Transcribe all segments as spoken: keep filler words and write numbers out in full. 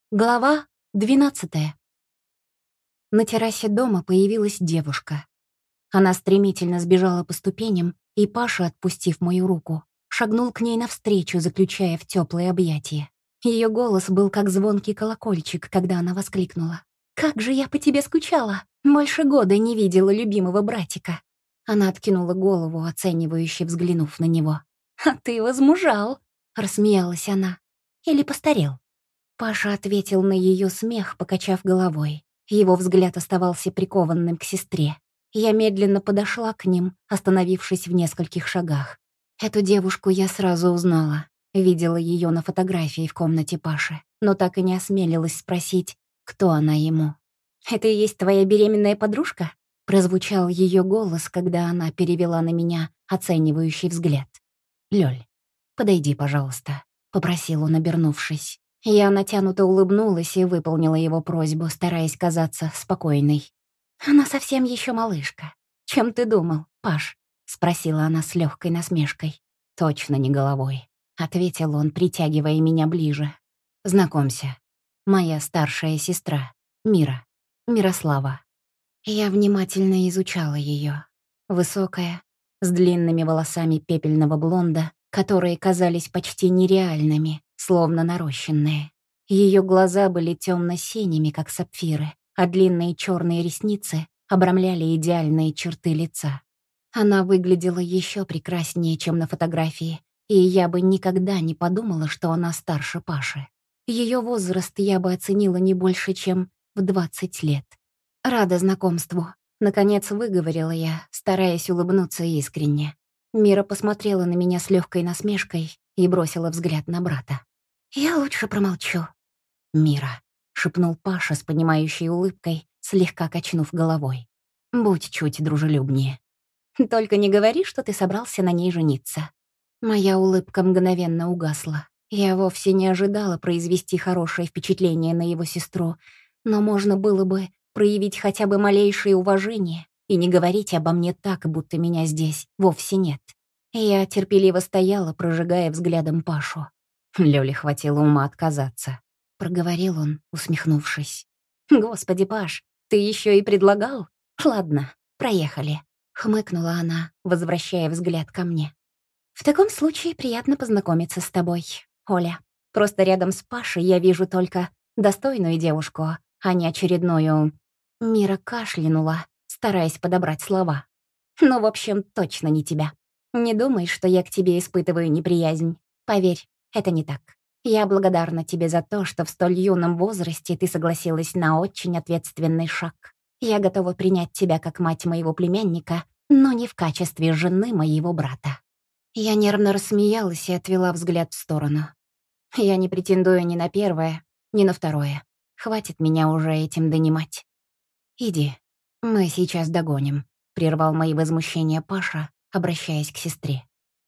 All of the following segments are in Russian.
Глава двенадцатая. На террасе дома появилась девушка. Она стремительно сбежала по ступеням, и Паша, отпустив мою руку, шагнул к ней навстречу, заключая в теплые объятия. Ее голос был как звонкий колокольчик, когда она воскликнула: «Как же я по тебе скучала! Больше года не видела любимого братика!» Она откинула голову, оценивающе взглянув на него. «А ты возмужал!» — рассмеялась она. «Или постарел?» Паша ответил на ее смех, покачав головой. Его взгляд оставался прикованным к сестре. Я медленно подошла к ним, остановившись в нескольких шагах. Эту девушку я сразу узнала. Видела ее на фотографии в комнате Паши, но так и не осмелилась спросить, кто она ему. «Это и есть твоя беременная подружка?» Прозвучал ее голос, когда она перевела на меня оценивающий взгляд. «Лёль, подойди, пожалуйста», — попросил он, обернувшись. Я натянуто улыбнулась и выполнила его просьбу, стараясь казаться спокойной. «Она совсем еще малышка. Чем ты думал, Паш?» — спросила она с легкой насмешкой. «Точно не головой», — ответил он, притягивая меня ближе. «Знакомься, моя старшая сестра, Мира, Мирослава». Я внимательно изучала ее. Высокая, с длинными волосами пепельного блонда, которые казались почти нереальными, словно нарощенные. Ее глаза были темно-синими, как сапфиры, а длинные черные ресницы обрамляли идеальные черты лица. Она выглядела еще прекраснее, чем на фотографии, и я бы никогда не подумала, что она старше Паши. Ее возраст я бы оценила не больше, чем в двадцать лет. «Рада знакомству», — наконец выговорила я, стараясь улыбнуться искренне. Мира посмотрела на меня с легкой насмешкой и бросила взгляд на брата. «Я лучше промолчу». «Мира», — шепнул Паша с понимающей улыбкой, слегка качнув головой. «Будь чуть дружелюбнее». «Только не говори, что ты собрался на ней жениться». Моя улыбка мгновенно угасла. Я вовсе не ожидала произвести хорошее впечатление на его сестру, но можно было бы проявить хотя бы малейшее уважение и не говорить обо мне так, будто меня здесь вовсе нет. Я терпеливо стояла, прожигая взглядом Пашу. Лёле хватило ума отказаться. Проговорил он, усмехнувшись. «Господи, Паш, ты еще и предлагал? Ладно, проехали», — хмыкнула она, возвращая взгляд ко мне. «В таком случае приятно познакомиться с тобой, Оля. Просто рядом с Пашей я вижу только достойную девушку, а не очередную...» Мира кашлянула, стараясь подобрать слова. «Ну, в общем, точно не тебя. Не думай, что я к тебе испытываю неприязнь. Поверь, это не так. Я благодарна тебе за то, что в столь юном возрасте ты согласилась на очень ответственный шаг. Я готова принять тебя как мать моего племянника, но не в качестве жены моего брата». Я нервно рассмеялась и отвела взгляд в сторону. Я не претендую ни на первое, ни на второе. Хватит меня уже этим донимать. «Иди, мы сейчас догоним», — прервал мои возмущения Паша, обращаясь к сестре.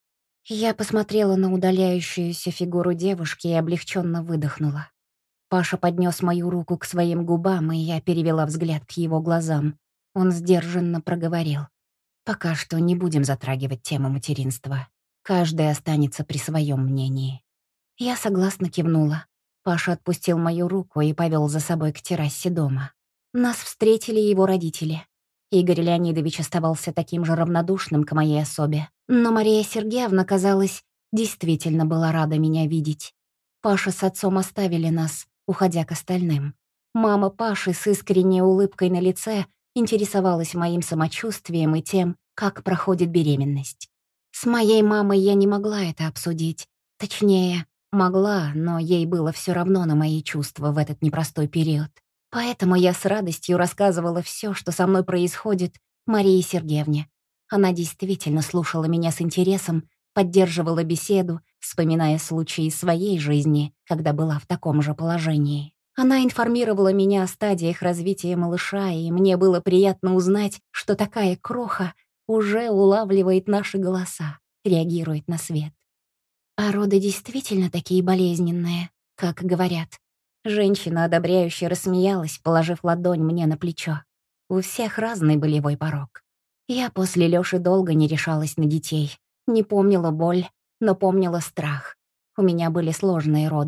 Я посмотрела на удаляющуюся фигуру девушки и облегченно выдохнула. Паша поднес мою руку к своим губам, и я перевела взгляд к его глазам. Он сдержанно проговорил: «Пока что не будем затрагивать тему материнства. Каждый останется при своем мнении». Я согласно кивнула. Паша отпустил мою руку и повел за собой к террасе дома. Нас встретили его родители. Игорь Леонидович оставался таким же равнодушным к моей особе, но Мария Сергеевна, казалось, действительно была рада меня видеть. Паша с отцом оставили нас, уходя к остальным. Мама Паши с искренней улыбкой на лице интересовалась моим самочувствием и тем, как проходит беременность. С моей мамой я не могла это обсудить. Точнее, могла, но ей было все равно на мои чувства в этот непростой период. Поэтому я с радостью рассказывала все, что со мной происходит, Марии Сергеевне. Она действительно слушала меня с интересом, поддерживала беседу, вспоминая случаи из своей жизни, когда была в таком же положении. Она информировала меня о стадиях развития малыша, и мне было приятно узнать, что такая кроха уже улавливает наши голоса, реагирует на свет. А роды действительно такие болезненные, как говорят. Женщина одобряюще рассмеялась, положив ладонь мне на плечо. У всех разный болевой порог. Я после Лёши долго не решалась на детей. Не помнила боль, но помнила страх. У меня были сложные роды.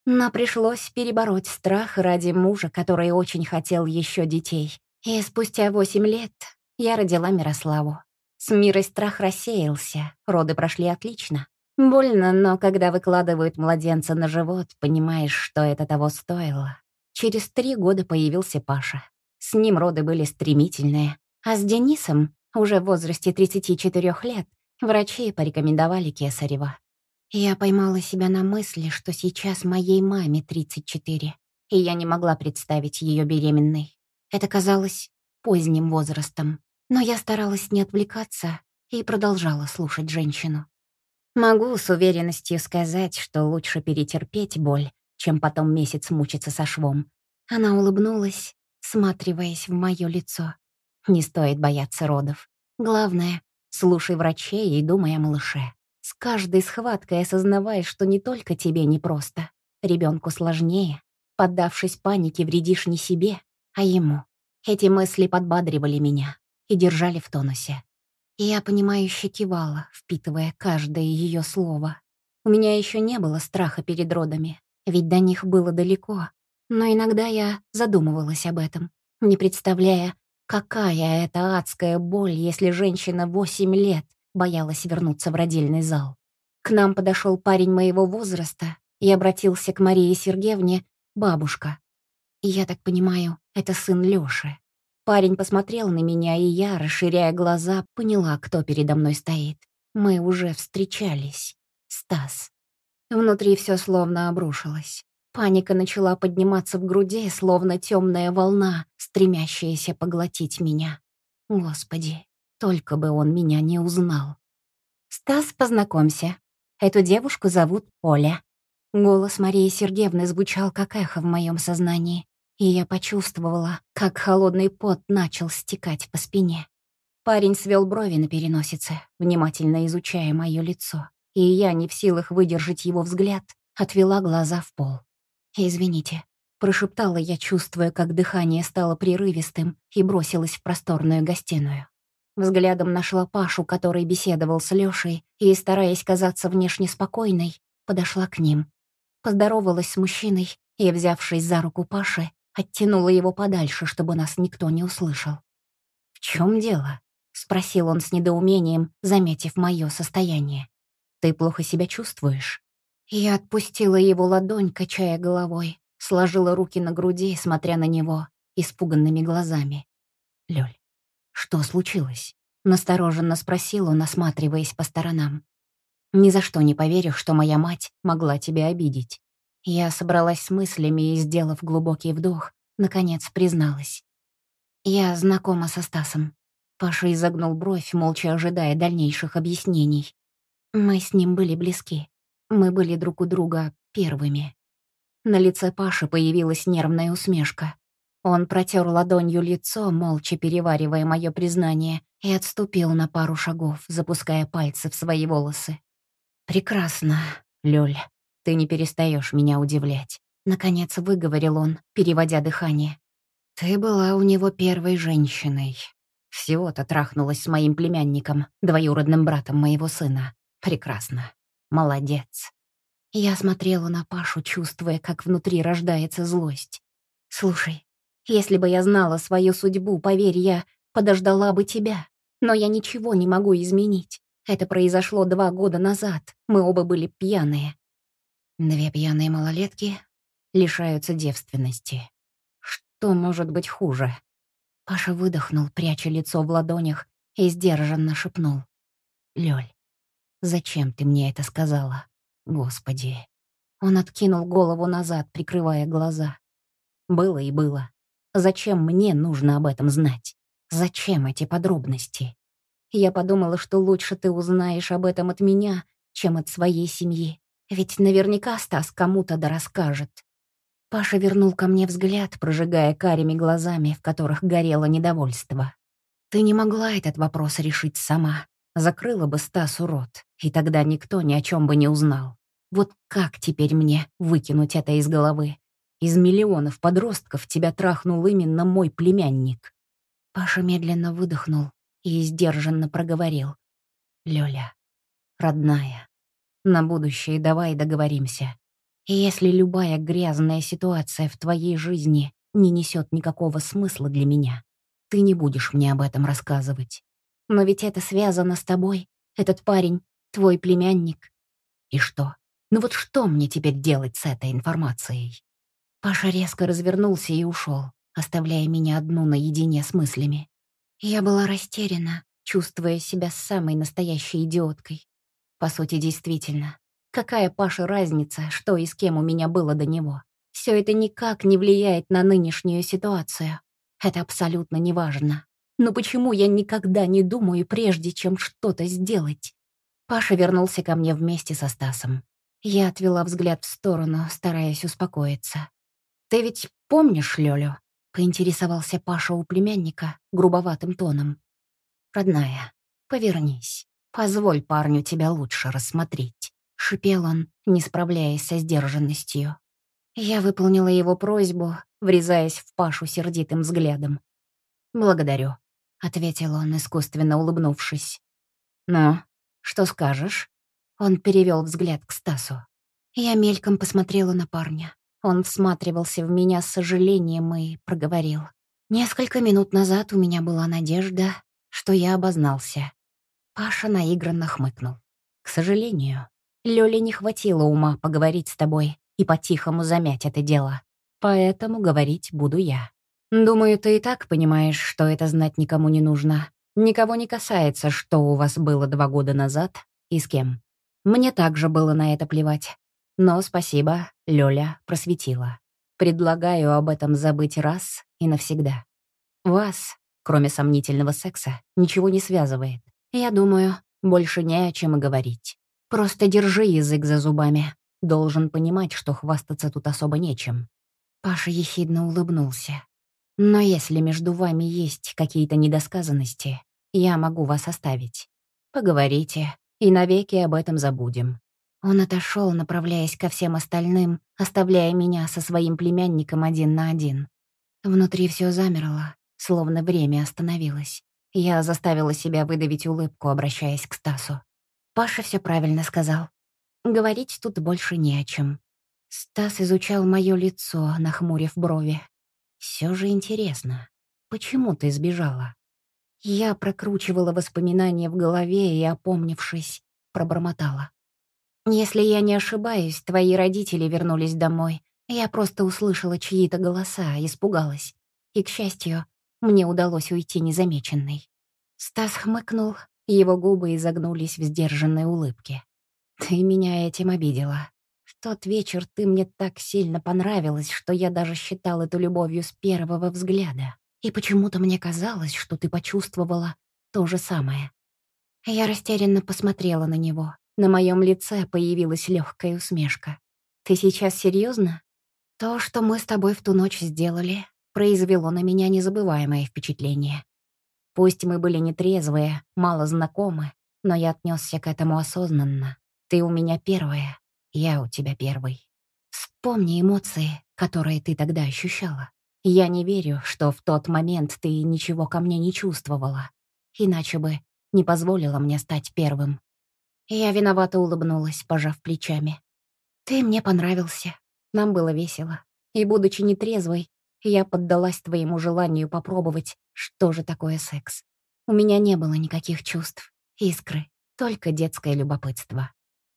Но пришлось перебороть страх ради мужа, который очень хотел еще детей. И спустя восемь лет я родила Мирославу. С Мирой страх рассеялся, роды прошли отлично. Больно, но когда выкладывают младенца на живот, понимаешь, что это того стоило. Через три года появился Паша. С ним роды были стремительные. А с Денисом, уже в возрасте тридцати четырёх лет, врачи порекомендовали кесарево. Я поймала себя на мысли, что сейчас моей маме тридцать четыре, и я не могла представить ее беременной. Это казалось поздним возрастом, но я старалась не отвлекаться и продолжала слушать женщину. Могу с уверенностью сказать, что лучше перетерпеть боль, чем потом месяц мучиться со швом. Она улыбнулась, всматриваясь в мое лицо. Не стоит бояться родов. Главное, слушай врачей и думай о малыше. С каждой схваткой осознавай, что не только тебе непросто. Ребенку сложнее. Поддавшись панике, вредишь не себе, а ему. Эти мысли подбадривали меня и держали в тонусе. Я понимающе кивала, впитывая каждое ее слово. У меня еще не было страха перед родами, ведь до них было далеко. Но иногда я задумывалась об этом, не представляя, какая это адская боль, если женщина восемь лет боялась вернуться в родильный зал. К нам подошел парень моего возраста и обратился к Марии Сергеевне «бабушка». Я так понимаю, это сын Лёши. Парень посмотрел на меня, и я, расширяя глаза, поняла, кто передо мной стоит. Мы уже встречались. Стас. Внутри все словно обрушилось. Паника начала подниматься в груди, словно темная волна, стремящаяся поглотить меня. Господи, только бы он меня не узнал. «Стас, познакомься. Эту девушку зовут Оля». Голос Марии Сергеевны звучал как эхо в моем сознании, и я почувствовала, как холодный пот начал стекать по спине. Парень свел брови на переносице, внимательно изучая мое лицо, и я, не в силах выдержать его взгляд, отвела глаза в пол. «Извините», — прошептала я, чувствуя, как дыхание стало прерывистым, и бросилась в просторную гостиную. Взглядом нашла Пашу, который беседовал с Лёшей, и, стараясь казаться внешне спокойной, подошла к ним. Поздоровалась с мужчиной и, взявшись за руку Паши, оттянула его подальше, чтобы нас никто не услышал. «В чем дело?» — спросил он с недоумением, заметив мое состояние. «Ты плохо себя чувствуешь?» Я отпустила его ладонь, качая головой, сложила руки на груди, смотря на него испуганными глазами. «Лёль, что случилось?» — настороженно спросил он, осматриваясь по сторонам. «Ни за что не поверю, что моя мать могла тебя обидеть». Я собралась с мыслями и, сделав глубокий вдох, наконец призналась. «Я знакома со Стасом». Паша изогнул бровь, молча ожидая дальнейших объяснений. «Мы с ним были близки. Мы были друг у друга первыми». На лице Паши появилась нервная усмешка. Он протер ладонью лицо, молча переваривая мое признание, и отступил на пару шагов, запуская пальцы в свои волосы. «Прекрасно, Лёль, ты не перестаешь меня удивлять», — наконец выговорил он, переводя дыхание. «Ты была у него первой женщиной. Всего-то трахнулась с моим племянником, двоюродным братом моего сына. Прекрасно. Молодец». Я смотрела на Пашу, чувствуя, как внутри рождается злость. «Слушай, если бы я знала свою судьбу, поверь, я подождала бы тебя. Но я ничего не могу изменить. Это произошло два года назад. Мы оба были пьяные». Две пьяные малолетки лишаются девственности. Что может быть хуже? Паша выдохнул, пряча лицо в ладонях, и сдержанно шепнул. «Лёль, зачем ты мне это сказала? Господи». Он откинул голову назад, прикрывая глаза. Было и было. Зачем мне нужно об этом знать? Зачем эти подробности? Я подумала, что лучше ты узнаешь об этом от меня, чем от своей семьи. Ведь наверняка Стас кому-то да расскажет. Паша вернул ко мне взгляд, прожигая карими глазами, в которых горело недовольство. Ты не могла этот вопрос решить сама. Закрыла бы Стасу рот, и тогда никто ни о чем бы не узнал. Вот как теперь мне выкинуть это из головы? Из миллионов подростков тебя трахнул именно мой племянник. Паша медленно выдохнул и сдержанно проговорил. «Лёля, родная, на будущее давай договоримся. И если любая грязная ситуация в твоей жизни не несет никакого смысла для меня, ты не будешь мне об этом рассказывать. Но ведь это связано с тобой, этот парень, твой племянник. И что? Ну вот что мне теперь делать с этой информацией? Паша резко развернулся и ушел, оставляя меня одну наедине с мыслями. Я была растеряна, чувствуя себя самой настоящей идиоткой. По сути, действительно. Какая Паше разница, что и с кем у меня было до него? Все это никак не влияет на нынешнюю ситуацию. Это абсолютно неважно. Но почему я никогда не думаю, прежде чем что-то сделать? Паша вернулся ко мне вместе со Стасом. Я отвела взгляд в сторону, стараясь успокоиться. «Ты ведь помнишь Лёлю?» — поинтересовался Паша у племянника грубоватым тоном. «Родная, повернись. Позволь парню тебя лучше рассмотреть», — шипел он, не справляясь со сдержанностью. Я выполнила его просьбу, врезаясь в Пашу сердитым взглядом. «Благодарю», — ответил он, искусственно улыбнувшись. «Ну, что скажешь?» Он перевел взгляд к Стасу. Я мельком посмотрела на парня. Он всматривался в меня с сожалением и проговорил. «Несколько минут назад у меня была надежда, что я обознался». Паша наигранно хмыкнул. «К сожалению, Лёле не хватило ума поговорить с тобой и по-тихому замять это дело. Поэтому говорить буду я. Думаю, ты и так понимаешь, что это знать никому не нужно. Никого не касается, что у вас было два года назад и с кем. Мне также было на это плевать. Но спасибо, Лёля просветила. Предлагаю об этом забыть раз и навсегда. Вас, кроме сомнительного секса, ничего не связывает. Я думаю, больше не о чем и говорить. Просто держи язык за зубами. Должен понимать, что хвастаться тут особо нечем». Паша ехидно улыбнулся. «Но если между вами есть какие-то недосказанности, я могу вас оставить. Поговорите, и навеки об этом забудем». Он отошел, направляясь ко всем остальным, оставляя меня со своим племянником один на один. Внутри все замерло, словно время остановилось. Я заставила себя выдавить улыбку, обращаясь к Стасу. Паша все правильно сказал. Говорить тут больше не о чем. Стас изучал мое лицо, нахмурив брови. Все же интересно, почему ты сбежала? Я прокручивала воспоминания в голове и, опомнившись, пробормотала. Если я не ошибаюсь, твои родители вернулись домой. Я просто услышала чьи-то голоса, испугалась. И, к счастью, мне удалось уйти незамеченной. Стас хмыкнул, его губы изогнулись в сдержанной улыбке. «Ты меня этим обидела. В тот вечер ты мне так сильно понравилась, что я даже считал эту любовью с первого взгляда. И почему-то мне казалось, что ты почувствовала то же самое». Я растерянно посмотрела на него. На моем лице появилась легкая усмешка. «Ты сейчас серьезно? То, что мы с тобой в ту ночь сделали, произвело на меня незабываемое впечатление. Пусть мы были нетрезвые, мало знакомы, но я отнесся к этому осознанно. Ты у меня первая, я у тебя первый. Вспомни эмоции, которые ты тогда ощущала. Я не верю, что в тот момент ты ничего ко мне не чувствовала. Иначе бы не позволила мне стать первым». Я виновато улыбнулась, пожав плечами. «Ты мне понравился. Нам было весело. И, будучи нетрезвой, я поддалась твоему желанию попробовать, что же такое секс. У меня не было никаких чувств, искры, только детское любопытство».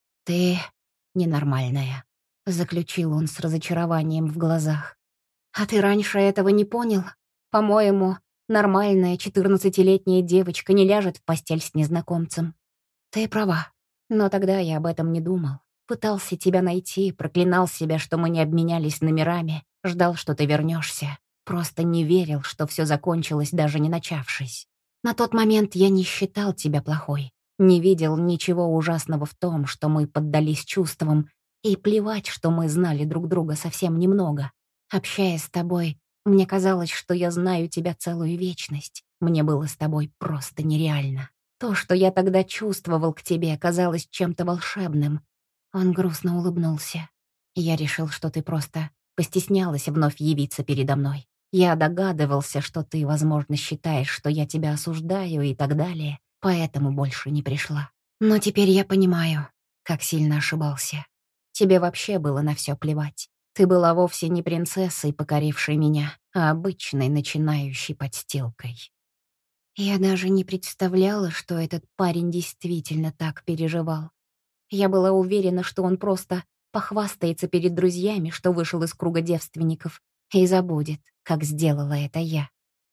«Ты ненормальная», — заключил он с разочарованием в глазах. «А ты раньше этого не понял? По-моему, нормальная четырнадцатилетняя девочка не ляжет в постель с незнакомцем». «Ты права. Но тогда я об этом не думал. Пытался тебя найти, проклинал себя, что мы не обменялись номерами, ждал, что ты вернешься. Просто не верил, что все закончилось, даже не начавшись. На тот момент я не считал тебя плохой, не видел ничего ужасного в том, что мы поддались чувствам, и плевать, что мы знали друг друга совсем немного. Общаясь с тобой, мне казалось, что я знаю тебя целую вечность. Мне было с тобой просто нереально. То, что я тогда чувствовал к тебе, казалось чем-то волшебным». Он грустно улыбнулся. «Я решил, что ты просто постеснялась вновь явиться передо мной. Я догадывался, что ты, возможно, считаешь, что я тебя осуждаю и так далее, поэтому больше не пришла. Но теперь я понимаю, как сильно ошибался. Тебе вообще было на все плевать. Ты была вовсе не принцессой, покорившей меня, а обычной начинающей подстилкой. Я даже не представляла, что этот парень действительно так переживал. Я была уверена, что он просто похвастается перед друзьями, что вышел из круга девственников, и забудет, как сделала это я.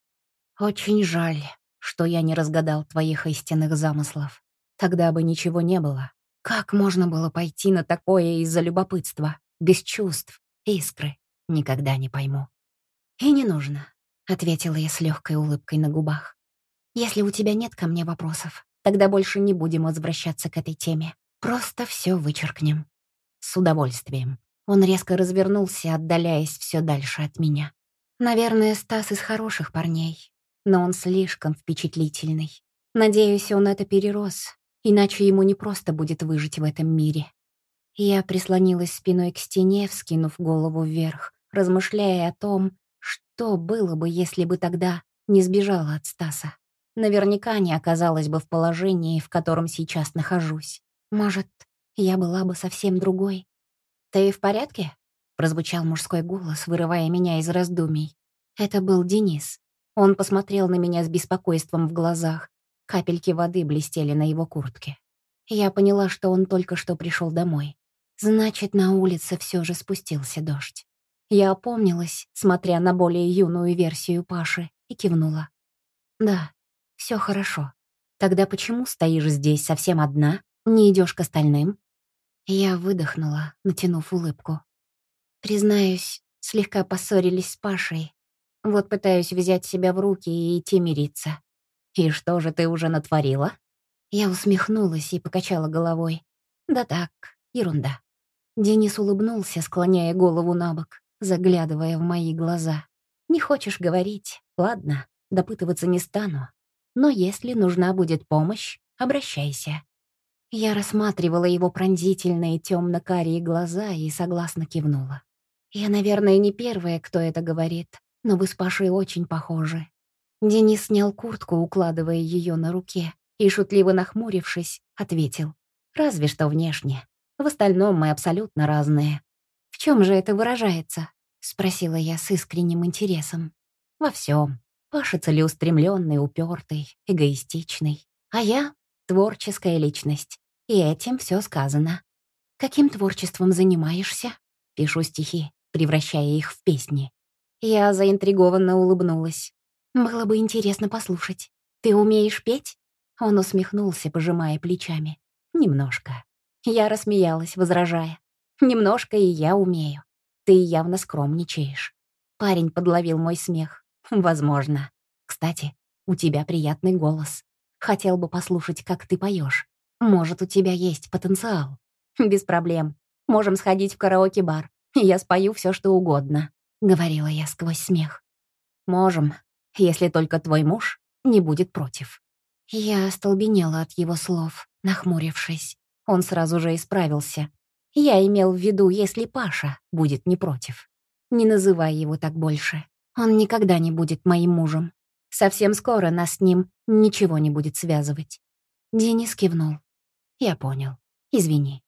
Очень жаль, что я не разгадал твоих истинных замыслов. Тогда бы ничего не было. Как можно было пойти на такое из-за любопытства, без чувств, искры? Никогда не пойму. «И не нужно», — ответила я с легкой улыбкой на губах. «Если у тебя нет ко мне вопросов, тогда больше не будем возвращаться к этой теме. Просто все вычеркнем». «С удовольствием». Он резко развернулся, отдаляясь все дальше от меня. Наверное, Стас из хороших парней, но он слишком впечатлительный. Надеюсь, он это перерос, иначе ему не просто будет выжить в этом мире. Я прислонилась спиной к стене, вскинув голову вверх, размышляя о том, что было бы, если бы тогда не сбежала от Стаса. Наверняка не оказалась бы в положении, в котором сейчас нахожусь. Может, я была бы совсем другой. «Ты в порядке?» — прозвучал мужской голос, вырывая меня из раздумий. Это был Денис. Он посмотрел на меня с беспокойством в глазах. Капельки воды блестели на его куртке. Я поняла, что он только что пришел домой. Значит, на улице все же спустился дождь. Я опомнилась, смотря на более юную версию Паши, и кивнула. «Да, все хорошо. Тогда почему стоишь здесь совсем одна? Не идешь к остальным?» Я выдохнула, натянув улыбку. Признаюсь, слегка поссорились с Пашей. Вот пытаюсь взять себя в руки и идти мириться. «И что же ты уже натворила?» Я усмехнулась и покачала головой. «Да так, ерунда». Денис улыбнулся, склоняя голову на бок, заглядывая в мои глаза. «Не хочешь говорить? Ладно, допытываться не стану. Но если нужна будет помощь, обращайся». Я рассматривала его пронзительные темно-карие глаза и согласно кивнула. Я, наверное, не первая, кто это говорит, но вы с Пашей очень похожи. Денис снял куртку, укладывая ее на руке, и, шутливо нахмурившись, ответил. «Разве что внешне. В остальном мы абсолютно разные». «В чем же это выражается?» — спросила я с искренним интересом. «Во всем. Паша целеустремленный, упертый, эгоистичный. А я — творческая личность. И этим все сказано. Каким творчеством занимаешься?» Пишу стихи, превращая их в песни. Я заинтригованно улыбнулась. «Было бы интересно послушать. Ты умеешь петь?» Он усмехнулся, пожимая плечами. «Немножко». Я рассмеялась, возражая. «Немножко и я умею. Ты явно скромничаешь». Парень подловил мой смех. «Возможно. Кстати, у тебя приятный голос. Хотел бы послушать, как ты поешь. Может, у тебя есть потенциал?» «Без проблем. Можем сходить в караоке-бар. Я спою все, что угодно», — говорила я сквозь смех. «Можем, если только твой муж не будет против». Я остолбенела от его слов, нахмурившись. Он сразу же исправился. «Я имел в виду, если Паша будет не против. Не называй его так больше. Он никогда не будет моим мужем. Совсем скоро нас с ним ничего не будет связывать». Денис кивнул. «Я понял. Извини».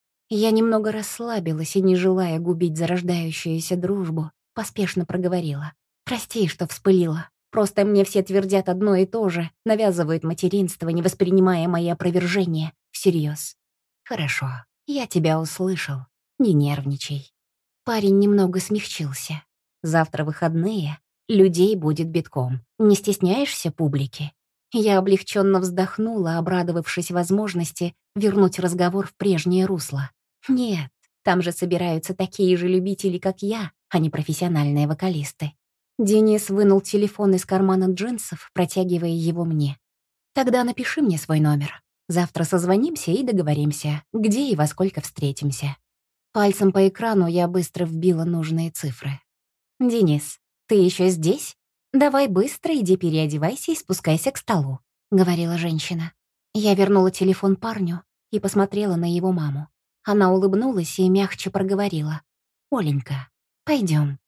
Я немного расслабилась и, не желая губить зарождающуюся дружбу, поспешно проговорила. «Прости, что вспылила. Просто мне все твердят одно и то же, навязывают материнство, не воспринимая мои опровержения всерьез». «Хорошо, я тебя услышал. Не нервничай». Парень немного смягчился. «Завтра выходные, людей будет битком. Не стесняешься публики?» Я облегченно вздохнула, обрадовавшись возможности вернуть разговор в прежнее русло. «Нет, там же собираются такие же любители, как я, а не профессиональные вокалисты». Денис вынул телефон из кармана джинсов, протягивая его мне. «Тогда напиши мне свой номер. Завтра созвонимся и договоримся, где и во сколько встретимся». Пальцем по экрану я быстро вбила нужные цифры. «Денис, ты еще здесь? Давай быстро иди переодевайся и спускайся к столу», — говорила женщина. Я вернула телефон парню и посмотрела на его маму. Она улыбнулась и мягче проговорила. «Оленька, пойдем».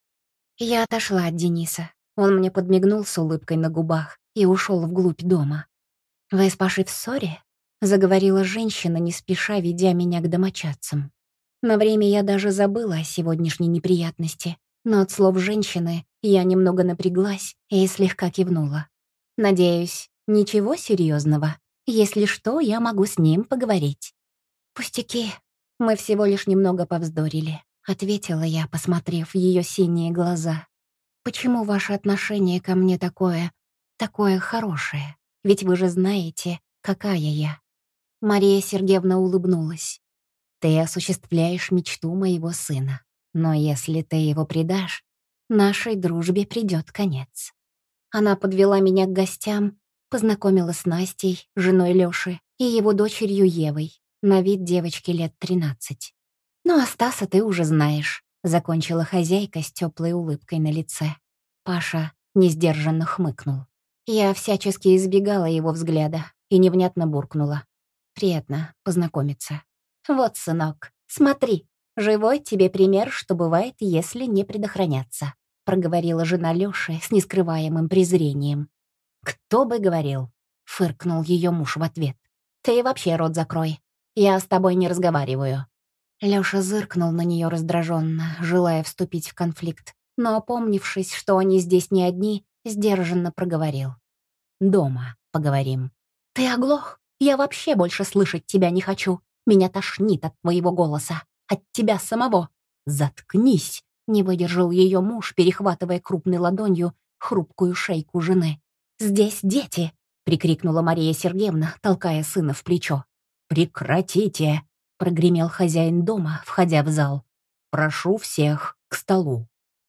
Я отошла от Дениса. Он мне подмигнул с улыбкой на губах и ушел вглубь дома. «Вы с Пашей в ссоре?» — заговорила женщина, не спеша ведя меня к домочадцам. На время я даже забыла о сегодняшней неприятности, но от слов женщины я немного напряглась и слегка кивнула. «Надеюсь, ничего серьезного. Если что, я могу с ним поговорить». «Пустяки, мы всего лишь немного повздорили», — ответила я, посмотрев в ее синие глаза. «Почему ваше отношение ко мне такое, такое хорошее? Ведь вы же знаете, какая я». Мария Сергеевна улыбнулась. «Ты осуществляешь мечту моего сына. Но если ты его предашь, нашей дружбе придет конец». Она подвела меня к гостям, познакомила с Настей, женой Лёши, и его дочерью Евой, на вид девочки лет тринадцать. «Ну, а Стаса ты уже знаешь», — закончила хозяйка с теплой улыбкой на лице. Паша несдержанно хмыкнул. Я всячески избегала его взгляда и невнятно буркнула. «Приятно познакомиться». «Вот, сынок, смотри, живой тебе пример, что бывает, если не предохраняться», проговорила жена Лёши с нескрываемым презрением. «Кто бы говорил?» — фыркнул ее муж в ответ. «Ты вообще рот закрой. Я с тобой не разговариваю». Лёша зыркнул на нее раздраженно, желая вступить в конфликт, но, опомнившись, что они здесь не одни, сдержанно проговорил. «Дома поговорим». «Ты оглох? Я вообще больше слышать тебя не хочу. Меня тошнит от твоего голоса. От тебя самого». «Заткнись!» — не выдержал ее муж, перехватывая крупной ладонью хрупкую шейку жены. «Здесь дети!» — прикрикнула Мария Сергеевна, толкая сына в плечо. «Прекратите!» — прогремел хозяин дома, входя в зал. «Прошу всех к столу».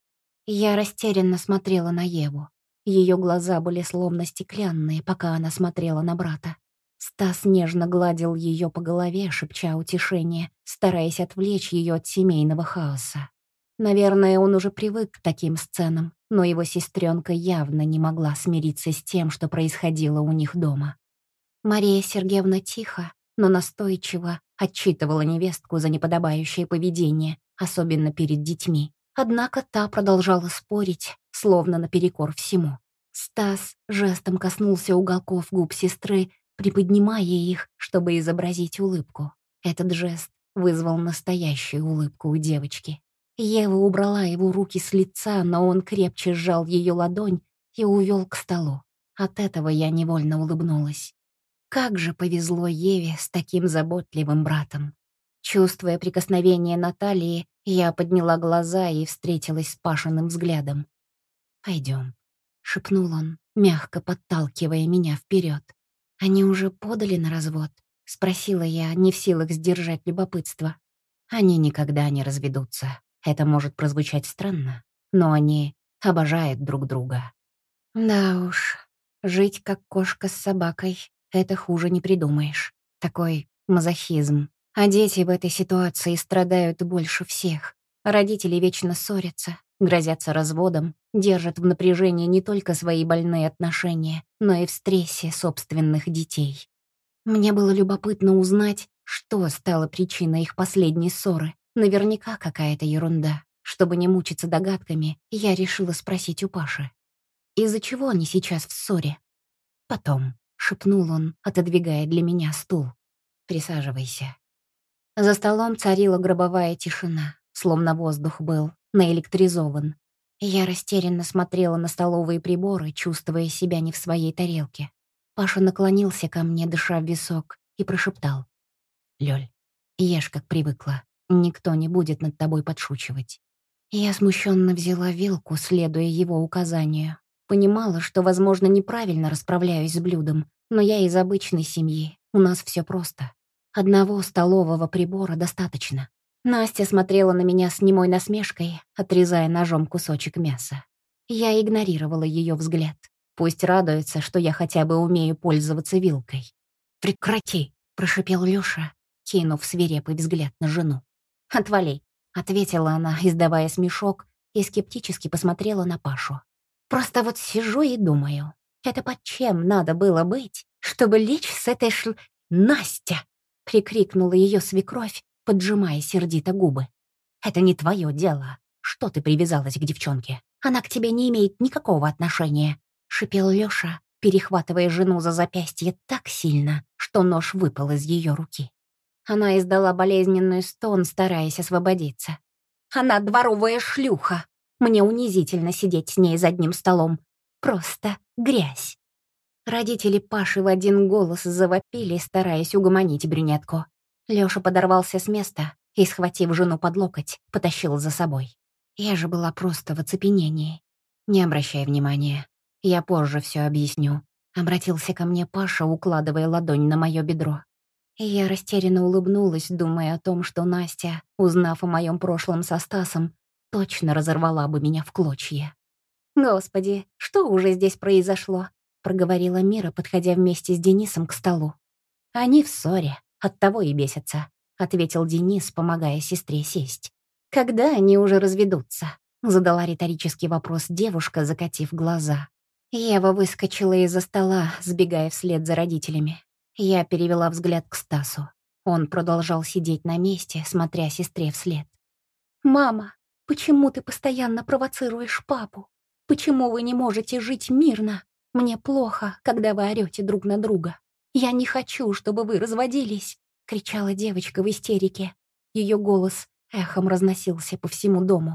Я растерянно смотрела на Еву. Ее глаза были словно стеклянные, пока она смотрела на брата. Стас нежно гладил ее по голове, шепча утешение, стараясь отвлечь ее от семейного хаоса. Наверное, он уже привык к таким сценам, но его сестренка явно не могла смириться с тем, что происходило у них дома. Мария Сергеевна тихо, но настойчиво отчитывала невестку за неподобающее поведение, особенно перед детьми. Однако та продолжала спорить, словно наперекор всему. Стас жестом коснулся уголков губ сестры, приподнимая их, чтобы изобразить улыбку. Этот жест вызвал настоящую улыбку у девочки. Ева убрала его руки с лица, но он крепче сжал ее ладонь и увел к столу. От этого я невольно улыбнулась. Как же повезло Еве с таким заботливым братом. Чувствуя прикосновение Натальи, я подняла глаза и встретилась с Пашиным взглядом. «Пойдем», — шепнул он, мягко подталкивая меня вперед. «Они уже подали на развод?» — спросила я, не в силах сдержать любопытство. «Они никогда не разведутся. Это может прозвучать странно, но они обожают друг друга». Да уж, жить как кошка с собакой — это хуже не придумаешь. Такой мазохизм. А дети в этой ситуации страдают больше всех. Родители вечно ссорятся, грозятся разводом, держат в напряжении не только свои больные отношения, но и в стрессе собственных детей. Мне было любопытно узнать, что стало причиной их последней ссоры. Наверняка какая-то ерунда. Чтобы не мучиться догадками, я решила спросить у Паши. «Из-за чего они сейчас в ссоре?» «Потом», — шепнул он, отодвигая для меня стул. «Присаживайся». За столом царила гробовая тишина, словно воздух был наэлектризован. Я растерянно смотрела на столовые приборы, чувствуя себя не в своей тарелке. Паша наклонился ко мне, дыша в висок, и прошептал. «Лёль, ешь, как привыкла. Никто не будет над тобой подшучивать». Я смущенно взяла вилку, следуя его указанию. Понимала, что, возможно, неправильно расправляюсь с блюдом, но я из обычной семьи, у нас все просто. Одного столового прибора достаточно. Настя смотрела на меня с немой насмешкой, отрезая ножом кусочек мяса. Я игнорировала ее взгляд. Пусть радуется, что я хотя бы умею пользоваться вилкой. «Прекрати!» — прошипел Лёша, кинув свирепый взгляд на жену. «Отвали!» — ответила она, издавая смешок, и скептически посмотрела на Пашу. «Просто вот сижу и думаю, это под чем надо было быть, чтобы лечь с этой ш... Настя!» — прикрикнула ее свекровь, поджимая сердито губы. «Это не твое дело. Что ты привязалась к девчонке? Она к тебе не имеет никакого отношения», — шипел Лёша, перехватывая жену за запястье так сильно, что нож выпал из ее руки. Она издала болезненный стон, стараясь освободиться. «Она дворовая шлюха. Мне унизительно сидеть с ней за одним столом. Просто грязь». Родители Паши в один голос завопили, стараясь угомонить брюнетку. Лёша подорвался с места и, схватив жену под локоть, потащил за собой. Я же была просто в оцепенении. «Не обращай внимания. Я позже все объясню», — обратился ко мне Паша, укладывая ладонь на мое бедро. И я растерянно улыбнулась, думая о том, что Настя, узнав о моем прошлом со Стасом, точно разорвала бы меня в клочья. «Господи, что уже здесь произошло?» — проговорила Мира, подходя вместе с Денисом к столу. «Они в ссоре, оттого и бесятся», — ответил Денис, помогая сестре сесть. «Когда они уже разведутся?» — задала риторический вопрос девушка, закатив глаза. Ева выскочила из-за стола, сбегая вслед за родителями. Я перевела взгляд к Стасу. Он продолжал сидеть на месте, смотря сестре вслед. «Мама, почему ты постоянно провоцируешь папу? Почему вы не можете жить мирно? Мне плохо, когда вы орете друг на друга. Я не хочу, чтобы вы разводились!» — кричала девочка в истерике. Ее голос эхом разносился по всему дому.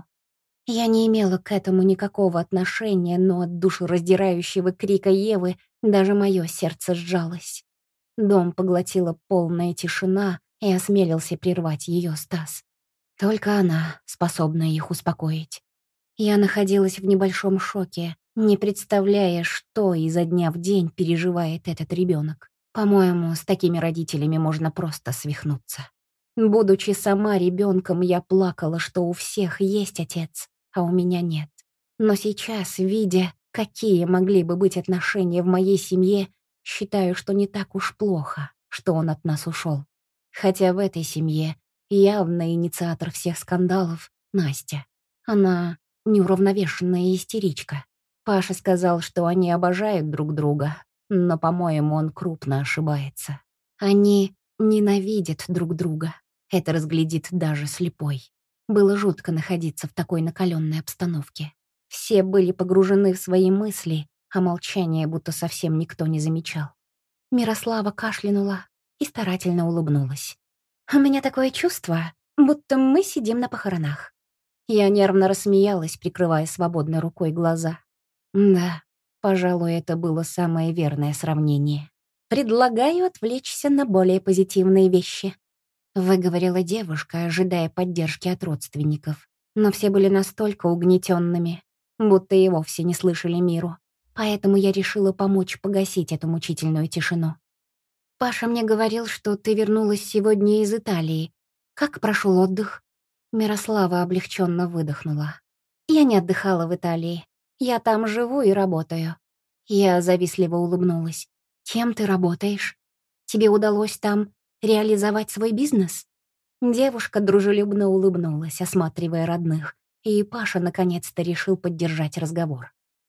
Я не имела к этому никакого отношения, но от душераздирающего крика Евы даже мое сердце сжалось. Дом поглотила полная тишина, и осмелился прервать ее Стас. Только она способна их успокоить. Я находилась в небольшом шоке, не представляя, что изо дня в день переживает этот ребенок. По-моему, с такими родителями можно просто свихнуться. Будучи сама ребенком, я плакала, что у всех есть отец, а у меня нет. Но сейчас, видя, какие могли бы быть отношения в моей семье, считаю, что не так уж плохо, что он от нас ушел. Хотя в этой семье явный инициатор всех скандалов — Настя. Она неуравновешенная истеричка. Паша сказал, что они обожают друг друга, но, по-моему, он крупно ошибается. Они ненавидят друг друга. Это разглядит даже слепой. Было жутко находиться в такой накаленной обстановке. Все были погружены в свои мысли, а молчание будто совсем никто не замечал. Мирослава кашлянула и старательно улыбнулась. «У меня такое чувство, будто мы сидим на похоронах». Я нервно рассмеялась, прикрывая свободной рукой глаза. Да, пожалуй, это было самое верное сравнение. «Предлагаю отвлечься на более позитивные вещи», — выговорила девушка, ожидая поддержки от родственников. Но все были настолько угнетенными, будто и вовсе не слышали Миру. Поэтому я решила помочь погасить эту мучительную тишину. «Паша мне говорил, что ты вернулась сегодня из Италии. Как прошел отдых?» Мирослава облегченно выдохнула. «Я не отдыхала в Италии. Я там живу и работаю». Я завистливо улыбнулась. «Кем ты работаешь? Тебе удалось там реализовать свой бизнес?» Девушка дружелюбно улыбнулась, осматривая родных, и Паша наконец-то решил поддержать разговор.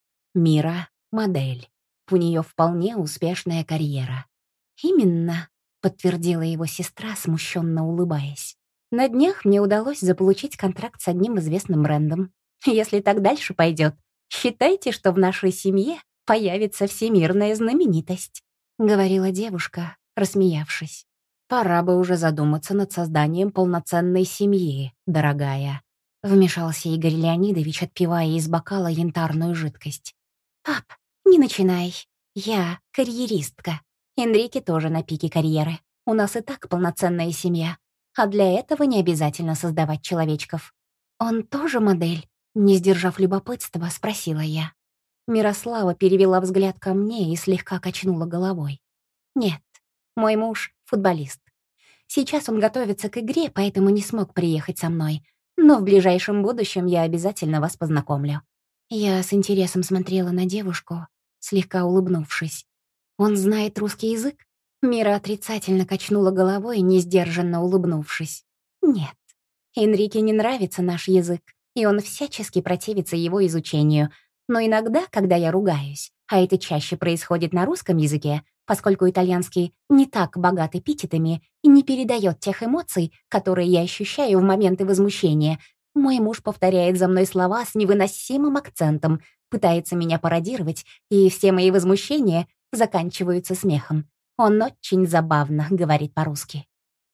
«Мира — модель. У нее вполне успешная карьера». «Именно», — подтвердила его сестра, смущенно улыбаясь. «На днях мне удалось заполучить контракт с одним известным брендом. Если так дальше пойдет, считайте, что в нашей семье появится всемирная знаменитость», — говорила девушка, рассмеявшись. «Пора бы уже задуматься над созданием полноценной семьи, дорогая», — вмешался Игорь Леонидович, отпивая из бокала янтарную жидкость. «Пап, не начинай. Я карьеристка. Энрике тоже на пике карьеры. У нас и так полноценная семья. А для этого не обязательно создавать человечков». «Он тоже модель?» Не сдержав любопытства, спросила я. Мирослава перевела взгляд ко мне и слегка качнула головой. «Нет, мой муж — футболист. Сейчас он готовится к игре, поэтому не смог приехать со мной. Но в ближайшем будущем я обязательно вас познакомлю». Я с интересом смотрела на девушку, слегка улыбнувшись. «Он знает русский язык?» Мира отрицательно качнула головой, несдержанно улыбнувшись. «Нет, Энрике не нравится наш язык, и он всячески противится его изучению. Но иногда, когда я ругаюсь, а это чаще происходит на русском языке, поскольку итальянский не так богат эпитетами и не передает тех эмоций, которые я ощущаю в моменты возмущения, мой муж повторяет за мной слова с невыносимым акцентом, пытается меня пародировать, и все мои возмущения заканчиваются смехом. Он очень забавно говорит по-русски».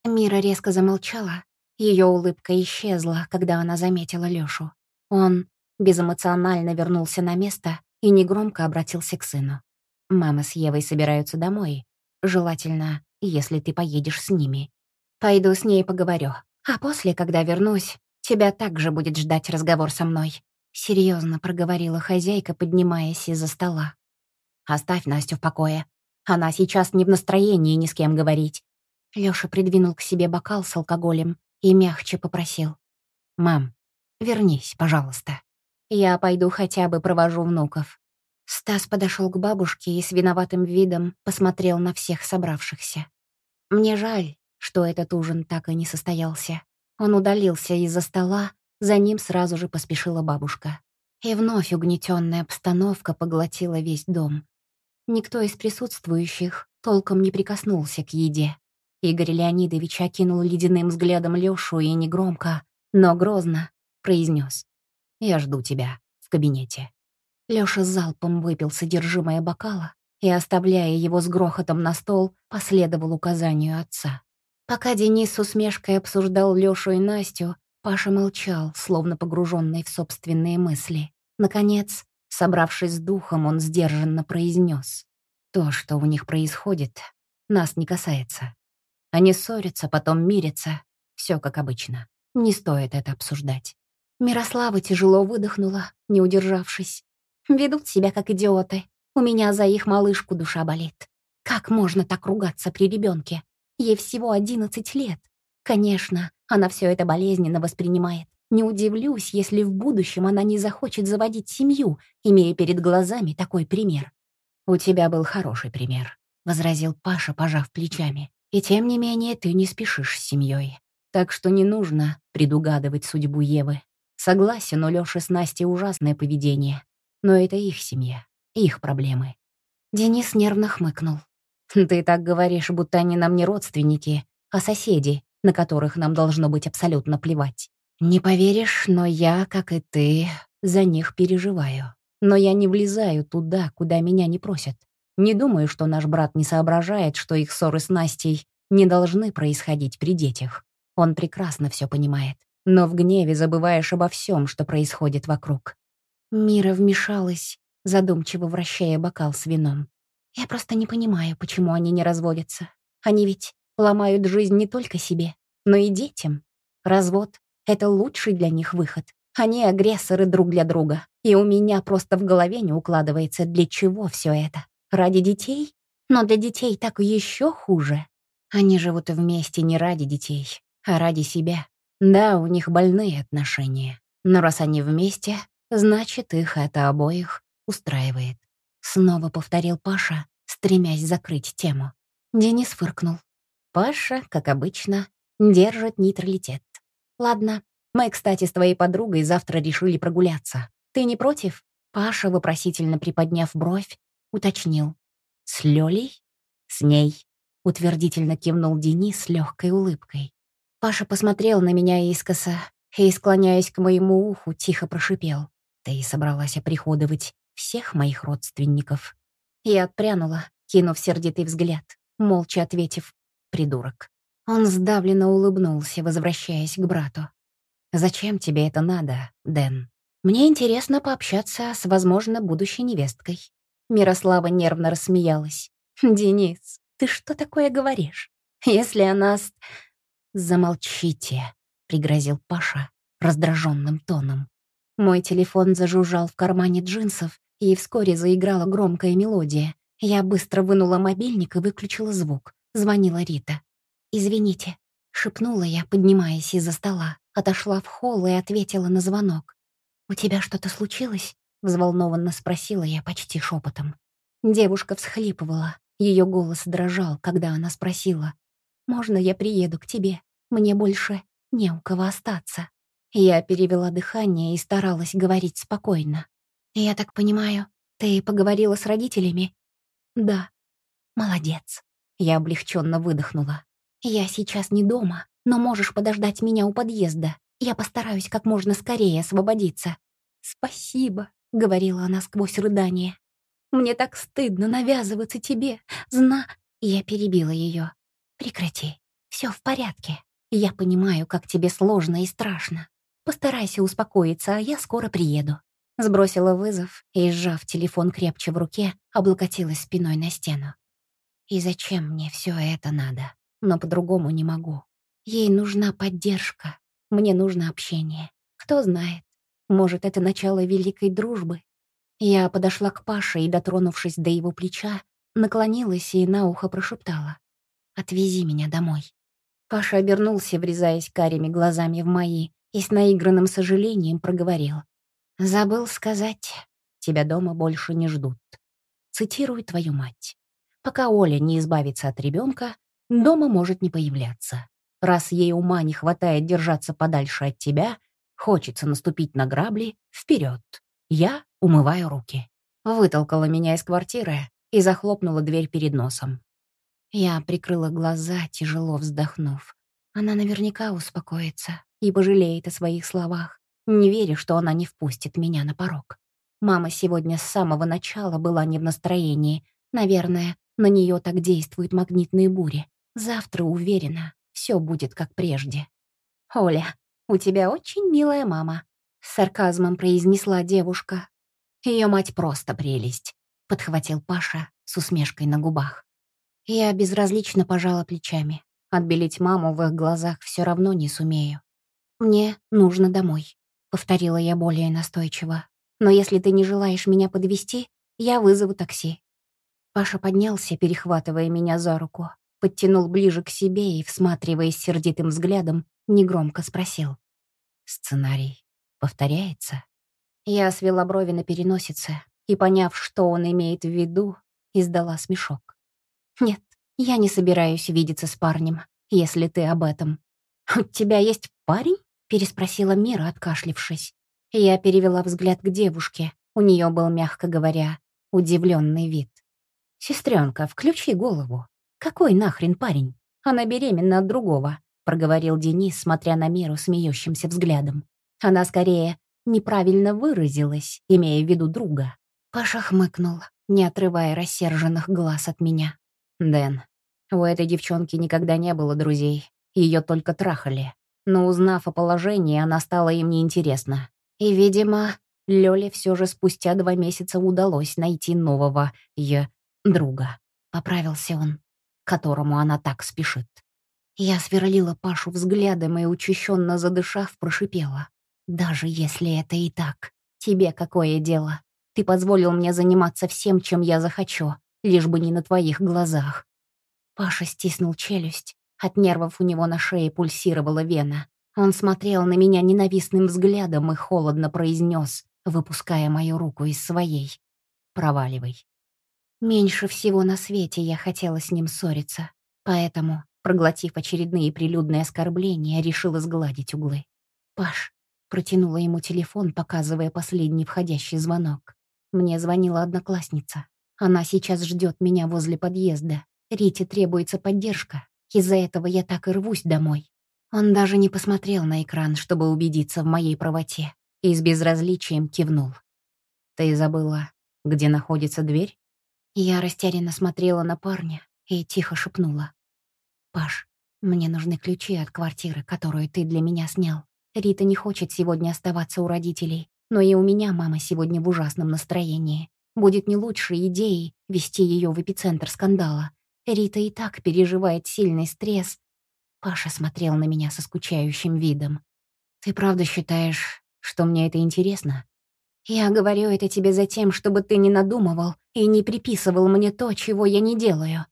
Мира резко замолчала. Ее улыбка исчезла, когда она заметила Лёшу. Он безэмоционально вернулся на место и негромко обратился к сыну. «Мама с Евой собираются домой. Желательно, если ты поедешь с ними. Пойду с ней поговорю. А после, когда вернусь, тебя также будет ждать разговор со мной», — серьезно проговорила хозяйка, поднимаясь из-за стола. «Оставь Настю в покое. Она сейчас не в настроении ни с кем говорить». Лёша придвинул к себе бокал с алкоголем и мягче попросил. «Мам, вернись, пожалуйста. Я пойду хотя бы провожу внуков». Стас подошел к бабушке и с виноватым видом посмотрел на всех собравшихся. Мне жаль, что этот ужин так и не состоялся. Он удалился из-за стола, за ним сразу же поспешила бабушка. И вновь угнетенная обстановка поглотила весь дом. Никто из присутствующих толком не прикоснулся к еде. Игорь Леонидович окинул ледяным взглядом Лёшу и негромко, но грозно произнес: «Я жду тебя в кабинете». Лёша залпом выпил содержимое бокала и, оставляя его с грохотом на стол, последовал указанию отца. Пока Денис с усмешкой обсуждал Лёшу и Настю, Паша молчал, словно погруженный в собственные мысли. Наконец, собравшись с духом, он сдержанно произнес: «То, что у них происходит, нас не касается. Они ссорятся, потом мирятся. Все как обычно. Не стоит это обсуждать». Мирослава тяжело выдохнула, не удержавшись. «Ведут себя как идиоты. У меня за их малышку душа болит. Как можно так ругаться при ребенке? Ей всего одиннадцать лет. Конечно, она все это болезненно воспринимает. Не удивлюсь, если в будущем она не захочет заводить семью, имея перед глазами такой пример». «У тебя был хороший пример», — возразил Паша, пожав плечами. «И тем не менее ты не спешишь с семьей. Так что не нужно предугадывать судьбу Евы. Согласен, у Лёши с Настей ужасное поведение. Но это их семья, их проблемы». Денис нервно хмыкнул. «Ты так говоришь, будто они нам не родственники, а соседи, на которых нам должно быть абсолютно плевать. Не поверишь, но я, как и ты, за них переживаю. Но я не влезаю туда, куда меня не просят. Не думаю, что наш брат не соображает, что их ссоры с Настей не должны происходить при детях. Он прекрасно все понимает. Но в гневе забываешь обо всем, что происходит вокруг». Мира вмешалась, задумчиво вращая бокал с вином. «Я просто не понимаю, почему они не разводятся. Они ведь ломают жизнь не только себе, но и детям. Развод — это лучший для них выход. Они агрессоры друг для друга. И у меня просто в голове не укладывается, для чего все это. Ради детей? Но для детей так еще хуже. Они живут вместе не ради детей, а ради себя. Да, у них больные отношения. Но раз они вместе, значит, их это обоих устраивает». Снова повторил Паша, стремясь закрыть тему. Денис фыркнул. Паша, как обычно, держит нейтралитет. «Ладно, мы, кстати, с твоей подругой завтра решили прогуляться. Ты не против?» Паша, вопросительно приподняв бровь, уточнил. «С Лёлей?» «С ней», — утвердительно кивнул Денис с легкой улыбкой. Паша посмотрел на меня искоса и, склоняясь к моему уху, тихо прошипел: «Ты собралась оприходовать всех моих родственников?» Я отпрянула, кинув сердитый взгляд, молча ответив: «Придурок». Он сдавленно улыбнулся, возвращаясь к брату. «Зачем тебе это надо, Дэн?» «Мне интересно пообщаться с, возможно, будущей невесткой». Мирослава нервно рассмеялась. «Денис, ты что такое говоришь? Если она...» с...» «Замолчите», — пригрозил Паша раздраженным тоном. Мой телефон зажужжал в кармане джинсов, и вскоре заиграла громкая мелодия. Я быстро вынула мобильник и выключила звук. Звонила Рита. «Извините», — шепнула я, поднимаясь из-за стола. Отошла в холл и ответила на звонок. «У тебя что-то случилось?» — взволнованно спросила я почти шепотом. Девушка всхлипывала. Ее голос дрожал, когда она спросила: «Можно я приеду к тебе? Мне больше не у кого остаться». Я перевела дыхание и старалась говорить спокойно. «Я так понимаю, ты поговорила с родителями?» «Да». «Молодец». Я облегченно выдохнула. «Я сейчас не дома, но можешь подождать меня у подъезда. Я постараюсь как можно скорее освободиться». «Спасибо», — говорила она сквозь рыдание. «Мне так стыдно навязываться тебе, зна...» Я перебила ее. «Прекрати. Все в порядке. Я понимаю, как тебе сложно и страшно. Постарайся успокоиться, а я скоро приеду». Сбросила вызов и, сжав телефон крепче в руке, облокотилась спиной на стену. И зачем мне все это надо? Но по-другому не могу. Ей нужна поддержка. Мне нужно общение. Кто знает, может, это начало великой дружбы. Я подошла к Паше и, дотронувшись до его плеча, наклонилась и на ухо прошептала: «Отвези меня домой». Паша обернулся, врезаясь карими глазами в мои, и с наигранным сожалением проговорил: «Забыл сказать, тебя дома больше не ждут. Цитирую твою мать. Пока Оля не избавится от ребенка, дома может не появляться. Раз ей ума не хватает держаться подальше от тебя, хочется наступить на грабли, вперед. Я умываю руки». Вытолкала меня из квартиры и захлопнула дверь перед носом. Я прикрыла глаза, тяжело вздохнув. Она наверняка успокоится и пожалеет о своих словах. Не верю, что она не впустит меня на порог. Мама сегодня с самого начала была не в настроении. Наверное, на нее так действуют магнитные бури. Завтра, уверена, все будет как прежде. «Оля, у тебя очень милая мама», — с сарказмом произнесла девушка. Ее мать просто прелесть», — подхватил Паша с усмешкой на губах. Я безразлично пожала плечами. Отбелить маму в их глазах все равно не сумею. «Мне нужно домой», — повторила я более настойчиво. «Но если ты не желаешь меня подвезти, я вызову такси». Паша поднялся, перехватывая меня за руку, подтянул ближе к себе и, всматриваясь сердитым взглядом, негромко спросил: «Сценарий повторяется?» Я свела брови на переносице и, поняв, что он имеет в виду, издала смешок. «Нет, я не собираюсь видеться с парнем, если ты об этом». «У тебя есть парень?» — переспросила Мира, откашлившись. Я перевела взгляд к девушке. У нее был, мягко говоря, удивленный вид. «Сестренка, включи голову. Какой нахрен парень? Она беременна от другого», — проговорил Денис, смотря на Миру смеющимся взглядом. Она скорее неправильно выразилась, имея в виду друга. Паша хмыкнул, не отрывая рассерженных глаз от меня. «Дэн, у этой девчонки никогда не было друзей. Ее только трахали. Но узнав о положении, она стала им неинтересна. И, видимо, Лёле все же спустя два месяца удалось найти нового ее друга», — поправился он, к которому она так спешит. Я сверлила Пашу взглядом и, учащенно задышав, прошипела: «Даже если это и так, тебе какое дело? Ты позволил мне заниматься всем, чем я захочу, лишь бы не на твоих глазах». Паша стиснул челюсть. От нервов у него на шее пульсировала вена. Он смотрел на меня ненавистным взглядом и холодно произнес, выпуская мою руку из своей: «Проваливай». Меньше всего на свете я хотела с ним ссориться, поэтому, проглотив очередные прилюдные оскорбления, решила сгладить углы. «Паш», — протянула ему телефон, показывая последний входящий звонок. Мне звонила одноклассница. Она сейчас ждет меня возле подъезда. Рите требуется поддержка. Из-за этого я так и рвусь домой. Он даже не посмотрел на экран, чтобы убедиться в моей правоте, и с безразличием кивнул. «Ты забыла, где находится дверь?» Я растерянно смотрела на парня и тихо шепнула: «Паш, мне нужны ключи от квартиры, которую ты для меня снял. Рита не хочет сегодня оставаться у родителей, но и у меня мама сегодня в ужасном настроении. Будет не лучшей идеей вести ее в эпицентр скандала. Рита и так переживает сильный стресс». Паша смотрел на меня со скучающим видом. «Ты правда считаешь, что мне это интересно?» «Я говорю это тебе за тем, чтобы ты не надумывал и не приписывал мне то, чего я не делаю».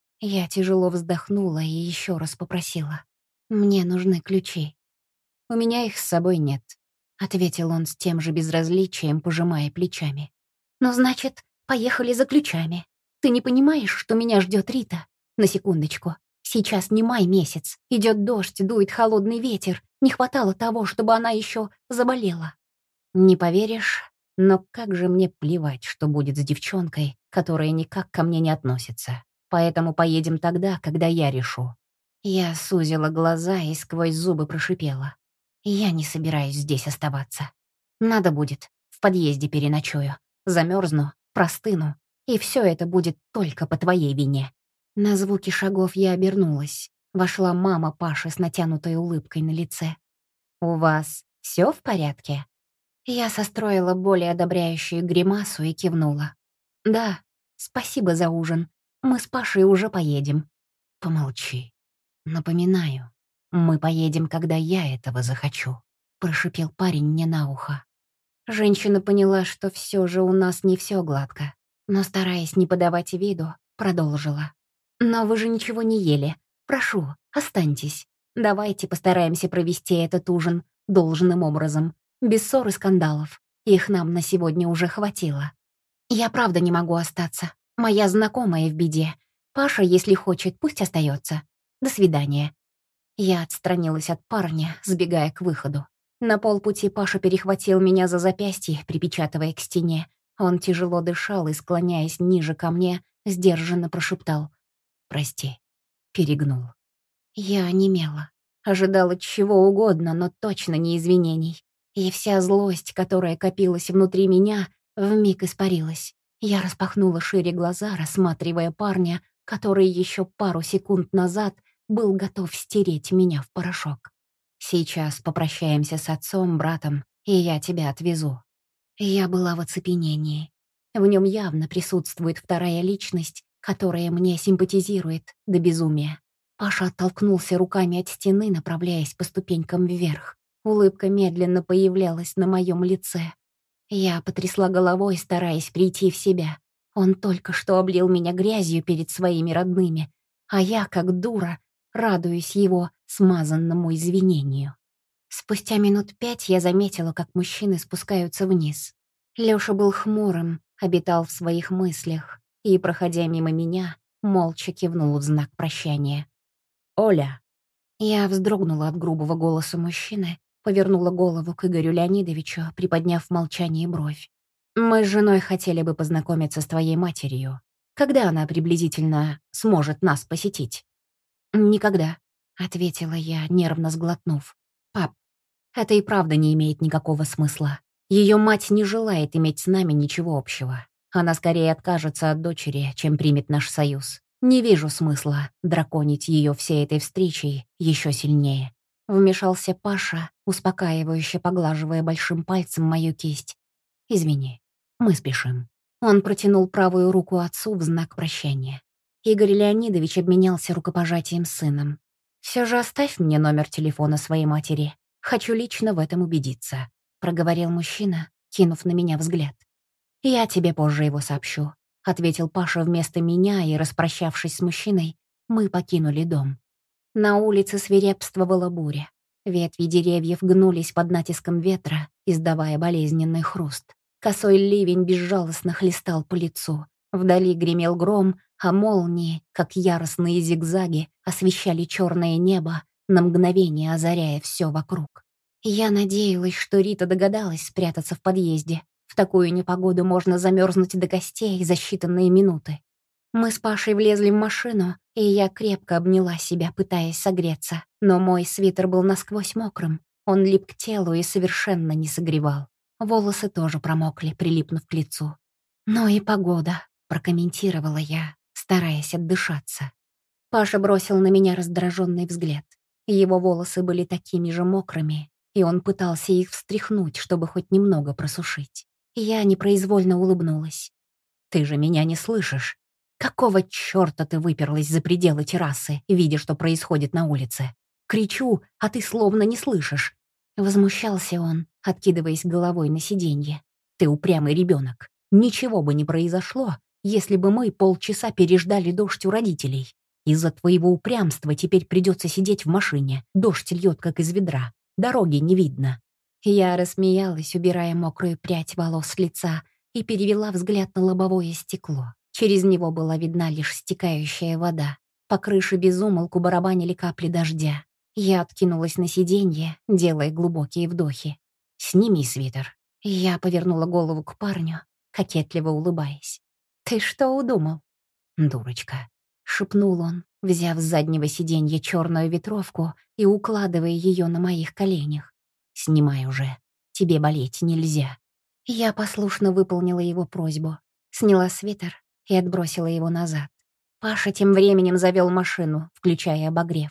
Я тяжело вздохнула и еще раз попросила: «Мне нужны ключи». «У меня их с собой нет», — ответил он с тем же безразличием, пожимая плечами. «Ну, значит, поехали за ключами. Ты не понимаешь, что меня ждет Рита? На секундочку. Сейчас не май месяц. Идет дождь, дует холодный ветер. Не хватало того, чтобы она еще заболела». «Не поверишь, но как же мне плевать, что будет с девчонкой, которая никак ко мне не относится. Поэтому поедем тогда, когда я решу». Я сузила глаза и сквозь зубы прошипела: «Я не собираюсь здесь оставаться. Надо будет, в подъезде переночую. Замерзну, простыну, и все это будет только по твоей вине». На звуки шагов я обернулась. Вошла мама Паши с натянутой улыбкой на лице. «У вас все в порядке?» Я состроила более одобряющую гримасу и кивнула. «Да, спасибо за ужин. Мы с Пашей уже поедем». «Помолчи. Напоминаю, мы поедем, когда я этого захочу», — прошипел парень мне на ухо. Женщина поняла, что все же у нас не все гладко, но, стараясь не подавать виду, продолжила. «Но вы же ничего не ели. Прошу, останьтесь. Давайте постараемся провести этот ужин должным образом, без ссор и скандалов. Их нам на сегодня уже хватило. Я правда не могу остаться. Моя знакомая в беде. Паша, если хочет, пусть остается. До свидания». Я отстранилась от парня, сбегая к выходу. На полпути Паша перехватил меня за запястье, припечатывая к стене. Он тяжело дышал и, склоняясь ниже ко мне, сдержанно прошептал: «Прости». Перегнул. Я онемела. Ожидала чего угодно, но точно не извинений. И вся злость, которая копилась внутри меня, вмиг испарилась. Я распахнула шире глаза, рассматривая парня, который еще пару секунд назад был готов стереть меня в порошок. «Сейчас попрощаемся с отцом, братом, и я тебя отвезу». Я была в оцепенении. В нем явно присутствует вторая личность, которая мне симпатизирует до безумия. Паша оттолкнулся руками от стены, направляясь по ступенькам вверх. Улыбка медленно появлялась на моем лице. Я потрясла головой, стараясь прийти в себя. Он только что облил меня грязью перед своими родными, а я, как дура, радуюсь его смазанному извинению. Спустя минут пять я заметила, как мужчины спускаются вниз. Лёша был хмурым, обитал в своих мыслях и, проходя мимо меня, молча кивнул в знак прощания. «Оля!» Я вздрогнула от грубого голоса мужчины, повернула голову к Игорю Леонидовичу, приподняв в молчании бровь. «Мы с женой хотели бы познакомиться с твоей матерью. Когда она приблизительно сможет нас посетить?» «Никогда», — ответила я, нервно сглотнув. «Пап, это и правда не имеет никакого смысла. Ее мать не желает иметь с нами ничего общего. Она скорее откажется от дочери, чем примет наш союз. Не вижу смысла драконить ее всей этой встречей еще сильнее». Вмешался Паша, успокаивающе поглаживая большим пальцем мою кисть. «Извини, мы спешим». Он протянул правую руку отцу в знак прощания. Игорь Леонидович обменялся рукопожатием с сыном. «Все же оставь мне номер телефона своей матери. Хочу лично в этом убедиться», — проговорил мужчина, кинув на меня взгляд. «Я тебе позже его сообщу», — ответил Паша вместо меня, и, распрощавшись с мужчиной, мы покинули дом. На улице свирепствовала буря. Ветви деревьев гнулись под натиском ветра, издавая болезненный хруст. Косой ливень безжалостно хлестал по лицу. Вдали гремел гром, а молнии, как яростные зигзаги, освещали черное небо, на мгновение озаряя все вокруг. Я надеялась, что Рита догадалась спрятаться в подъезде. В такую непогоду можно замерзнуть до костей за считанные минуты. Мы с Пашей влезли в машину, и я крепко обняла себя, пытаясь согреться. Но мой свитер был насквозь мокрым. Он лип к телу и совершенно не согревал. Волосы тоже промокли, прилипнув к лицу. «Ну и погода», — прокомментировала я, стараясь отдышаться. Паша бросил на меня раздраженный взгляд. Его волосы были такими же мокрыми, и он пытался их встряхнуть, чтобы хоть немного просушить. Я непроизвольно улыбнулась. «Ты же меня не слышишь. Какого чёрта ты выперлась за пределы террасы, видя, что происходит на улице? Кричу, а ты словно не слышишь». Возмущался он, откидываясь головой на сиденье. «Ты упрямый ребенок. Ничего бы не произошло, если бы мы полчаса переждали дождь у родителей. Из-за твоего упрямства теперь придется сидеть в машине. Дождь льет, как из ведра. Дороги не видно». Я рассмеялась, убирая мокрую прядь волос с лица, и перевела взгляд на лобовое стекло. Через него была видна лишь стекающая вода. По крыше безумолку барабанили капли дождя. Я откинулась на сиденье, делая глубокие вдохи. «Сними свитер». Я повернула голову к парню, кокетливо улыбаясь. «Ты что удумал?» «Дурочка», — шепнул он, взяв с заднего сиденья черную ветровку и укладывая ее на моих коленях. «Снимай уже. Тебе болеть нельзя». Я послушно выполнила его просьбу. Сняла свитер и отбросила его назад. Паша тем временем завел машину, включая обогрев.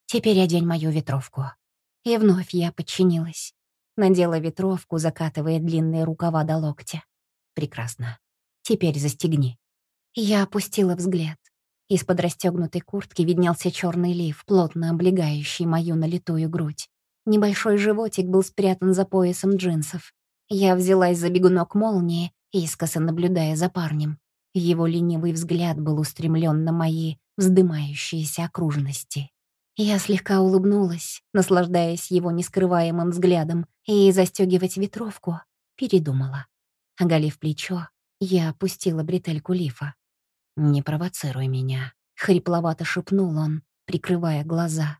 Теперь одень мою ветровку». И вновь я подчинилась. Надела ветровку, закатывая длинные рукава до локтя. «Прекрасно. Теперь застегни». Я опустила взгляд. Из-под расстегнутой куртки виднелся черный лиф, плотно облегающий мою налитую грудь. Небольшой животик был спрятан за поясом джинсов. Я взялась за бегунок молнии, искоса наблюдая за парнем. Его ленивый взгляд был устремлен на мои вздымающиеся окружности. Я слегка улыбнулась, наслаждаясь его нескрываемым взглядом, и застегивать ветровку передумала. Оголив плечо, я опустила бретельку лифа. «Не провоцируй меня», — хрипловато шепнул он, прикрывая глаза.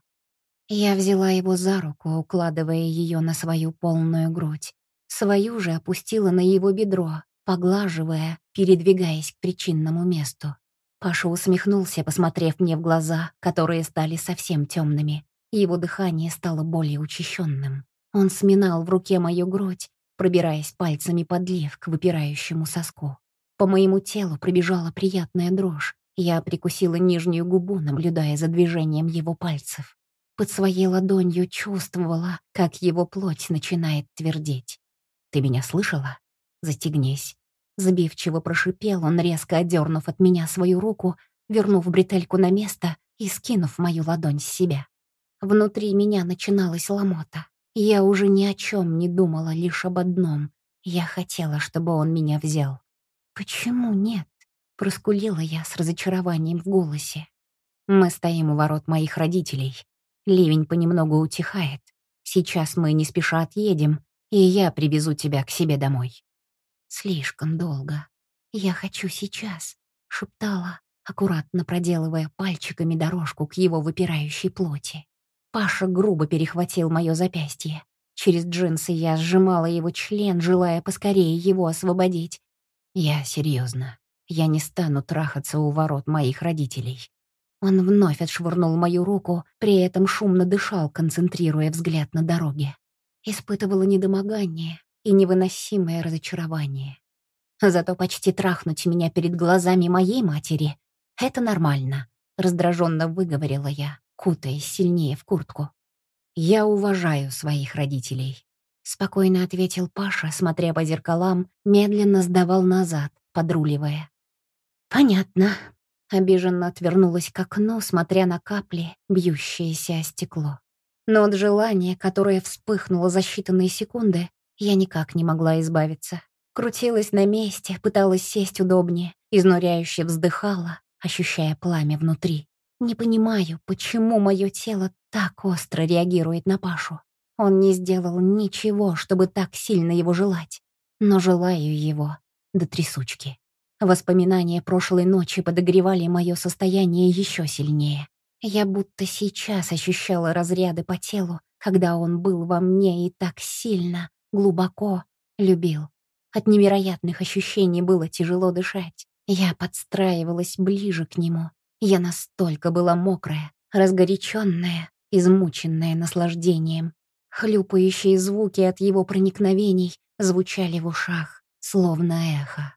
Я взяла его за руку, укладывая ее на свою полную грудь. Свою же опустила на его бедро, поглаживая, передвигаясь к причинному месту. Паша усмехнулся, посмотрев мне в глаза, которые стали совсем темными. Его дыхание стало более учащенным. Он сминал в руке мою грудь, пробираясь пальцами под лиф к выпирающему соску. По моему телу пробежала приятная дрожь. Я прикусила нижнюю губу, наблюдая за движением его пальцев. Под своей ладонью чувствовала, как его плоть начинает твердеть. «Ты меня слышала? Застегнись». Сбивчиво прошипел он, резко отдернув от меня свою руку, вернув бретельку на место и скинув мою ладонь с себя. Внутри меня начиналась ломота. Я уже ни о чем не думала, лишь об одном. Я хотела, чтобы он меня взял. «Почему нет?» — проскулила я с разочарованием в голосе. «Мы стоим у ворот моих родителей. Ливень понемногу утихает. Сейчас мы не спеша отъедем, и я привезу тебя к себе домой». «Слишком долго. Я хочу сейчас», — шептала, аккуратно проделывая пальчиками дорожку к его выпирающей плоти. Паша грубо перехватил мое запястье. Через джинсы я сжимала его член, желая поскорее его освободить. «Я серьезно. Я не стану трахаться у ворот моих родителей». Он вновь отшвырнул мою руку, при этом шумно дышал, концентрируя взгляд на дороге. Испытывала недомогание и невыносимое разочарование. Зато почти трахнуть меня перед глазами моей матери — это нормально, раздраженно выговорила я, кутаясь сильнее в куртку. «Я уважаю своих родителей», — спокойно ответил Паша, смотря по зеркалам, медленно сдавал назад, подруливая. «Понятно». Обиженно отвернулась к окну, смотря на капли, бьющиеся о стекло. Но от желания, которое вспыхнуло за считанные секунды, я никак не могла избавиться. Крутилась на месте, пыталась сесть удобнее, изнуряюще вздыхала, ощущая пламя внутри. Не понимаю, почему мое тело так остро реагирует на Пашу. Он не сделал ничего, чтобы так сильно его желать. Но желаю его до трясучки. Воспоминания прошлой ночи подогревали мое состояние еще сильнее. Я будто сейчас ощущала разряды по телу, когда он был во мне и так сильно, глубоко любил. От невероятных ощущений было тяжело дышать. Я подстраивалась ближе к нему. Я настолько была мокрая, разгоряченная, измученная наслаждением. Хлюпающие звуки от его проникновений звучали в ушах, словно эхо.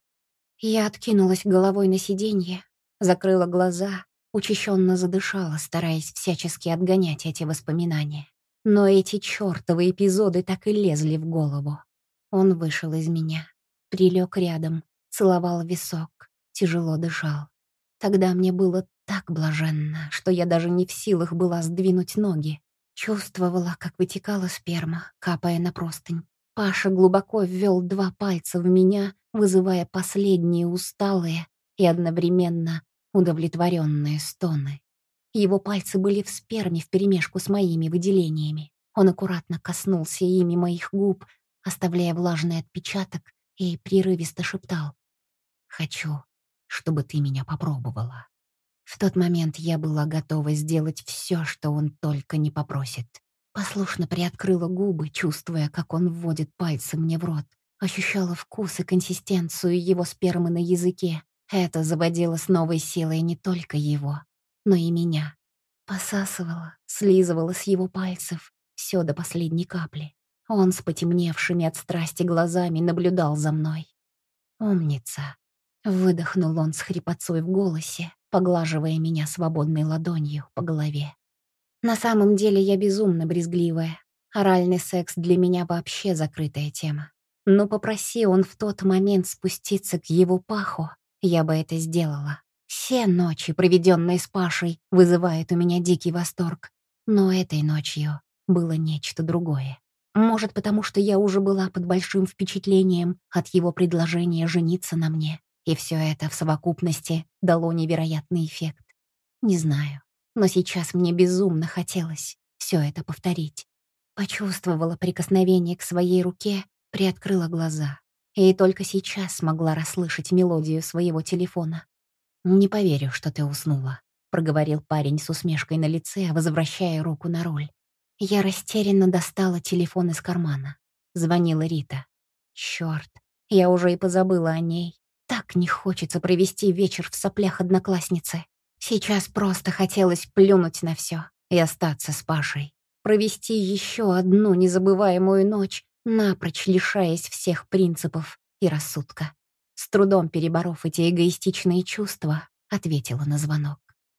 Я откинулась головой на сиденье, закрыла глаза, учащенно задышала, стараясь всячески отгонять эти воспоминания. Но эти чёртовы эпизоды так и лезли в голову. Он вышел из меня, прилег рядом, целовал висок, тяжело дышал. Тогда мне было так блаженно, что я даже не в силах была сдвинуть ноги. Чувствовала, как вытекала сперма, капая на простынь. Паша глубоко ввел два пальца в меня, вызывая последние усталые и одновременно удовлетворенные стоны. Его пальцы были в сперме вперемешку с моими выделениями. Он аккуратно коснулся ими моих губ, оставляя влажный отпечаток, и прерывисто шептал: «Хочу, чтобы ты меня попробовала». В тот момент я была готова сделать все, что он только не попросит. Послушно приоткрыла губы, чувствуя, как он вводит пальцы мне в рот. Ощущала вкус и консистенцию его спермы на языке. Это заводило с новой силой не только его, но и меня. Посасывала, слизывала с его пальцев, все до последней капли. Он с потемневшими от страсти глазами наблюдал за мной. «Умница!» — выдохнул он с хрипотцой в голосе, поглаживая меня свободной ладонью по голове. На самом деле я безумно брезгливая. Оральный секс для меня вообще закрытая тема. Но попроси он в тот момент спуститься к его паху, я бы это сделала. Все ночи, проведенные с Пашей, вызывают у меня дикий восторг. Но этой ночью было нечто другое. Может, потому что я уже была под большим впечатлением от его предложения жениться на мне, и все это в совокупности дало невероятный эффект. Не знаю, но сейчас мне безумно хотелось все это повторить. Почувствовала прикосновение к своей руке, приоткрыла глаза. И только сейчас смогла расслышать мелодию своего телефона. «Не поверю, что ты уснула», — проговорил парень с усмешкой на лице, возвращая руку на руль. Я растерянно достала телефон из кармана. Звонила Рита. Чёрт, я уже и позабыла о ней. Так не хочется провести вечер в соплях одноклассницы. Сейчас просто хотелось плюнуть на всё и остаться с Пашей. Провести еще одну незабываемую ночь, напрочь лишаясь всех принципов и рассудка. С трудом переборов эти эгоистичные чувства, ответила на звонок.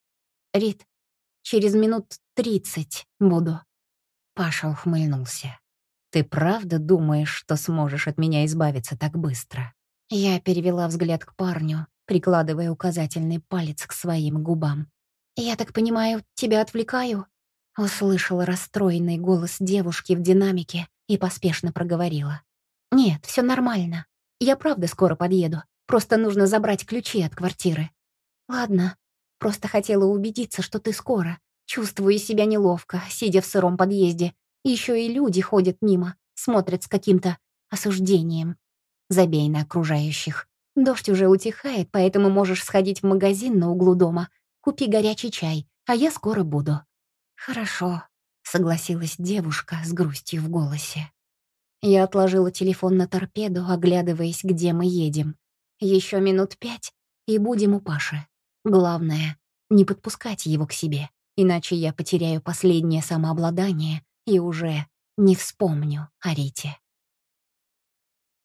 «Рит, через минут тридцать буду». Паша ухмыльнулся. «Ты правда думаешь, что сможешь от меня избавиться так быстро?» Я перевела взгляд к парню, прикладывая указательный палец к своим губам. «Я так понимаю, тебя отвлекаю?» Услышала расстроенный голос девушки в динамике и поспешно проговорила. «Нет, все нормально. Я правда скоро подъеду. Просто нужно забрать ключи от квартиры». «Ладно. Просто хотела убедиться, что ты скоро. Чувствую себя неловко, сидя в сыром подъезде. Еще и люди ходят мимо, смотрят с каким-то осуждением. Забей на окружающих. Дождь уже утихает, поэтому можешь сходить в магазин на углу дома. Купи горячий чай, а я скоро буду». «Хорошо», — согласилась девушка с грустью в голосе. Я отложила телефон на торпеду, оглядываясь, где мы едем. Еще минут пять, и будем у Паши. Главное — не подпускать его к себе, иначе я потеряю последнее самообладание и уже не вспомню о Рите.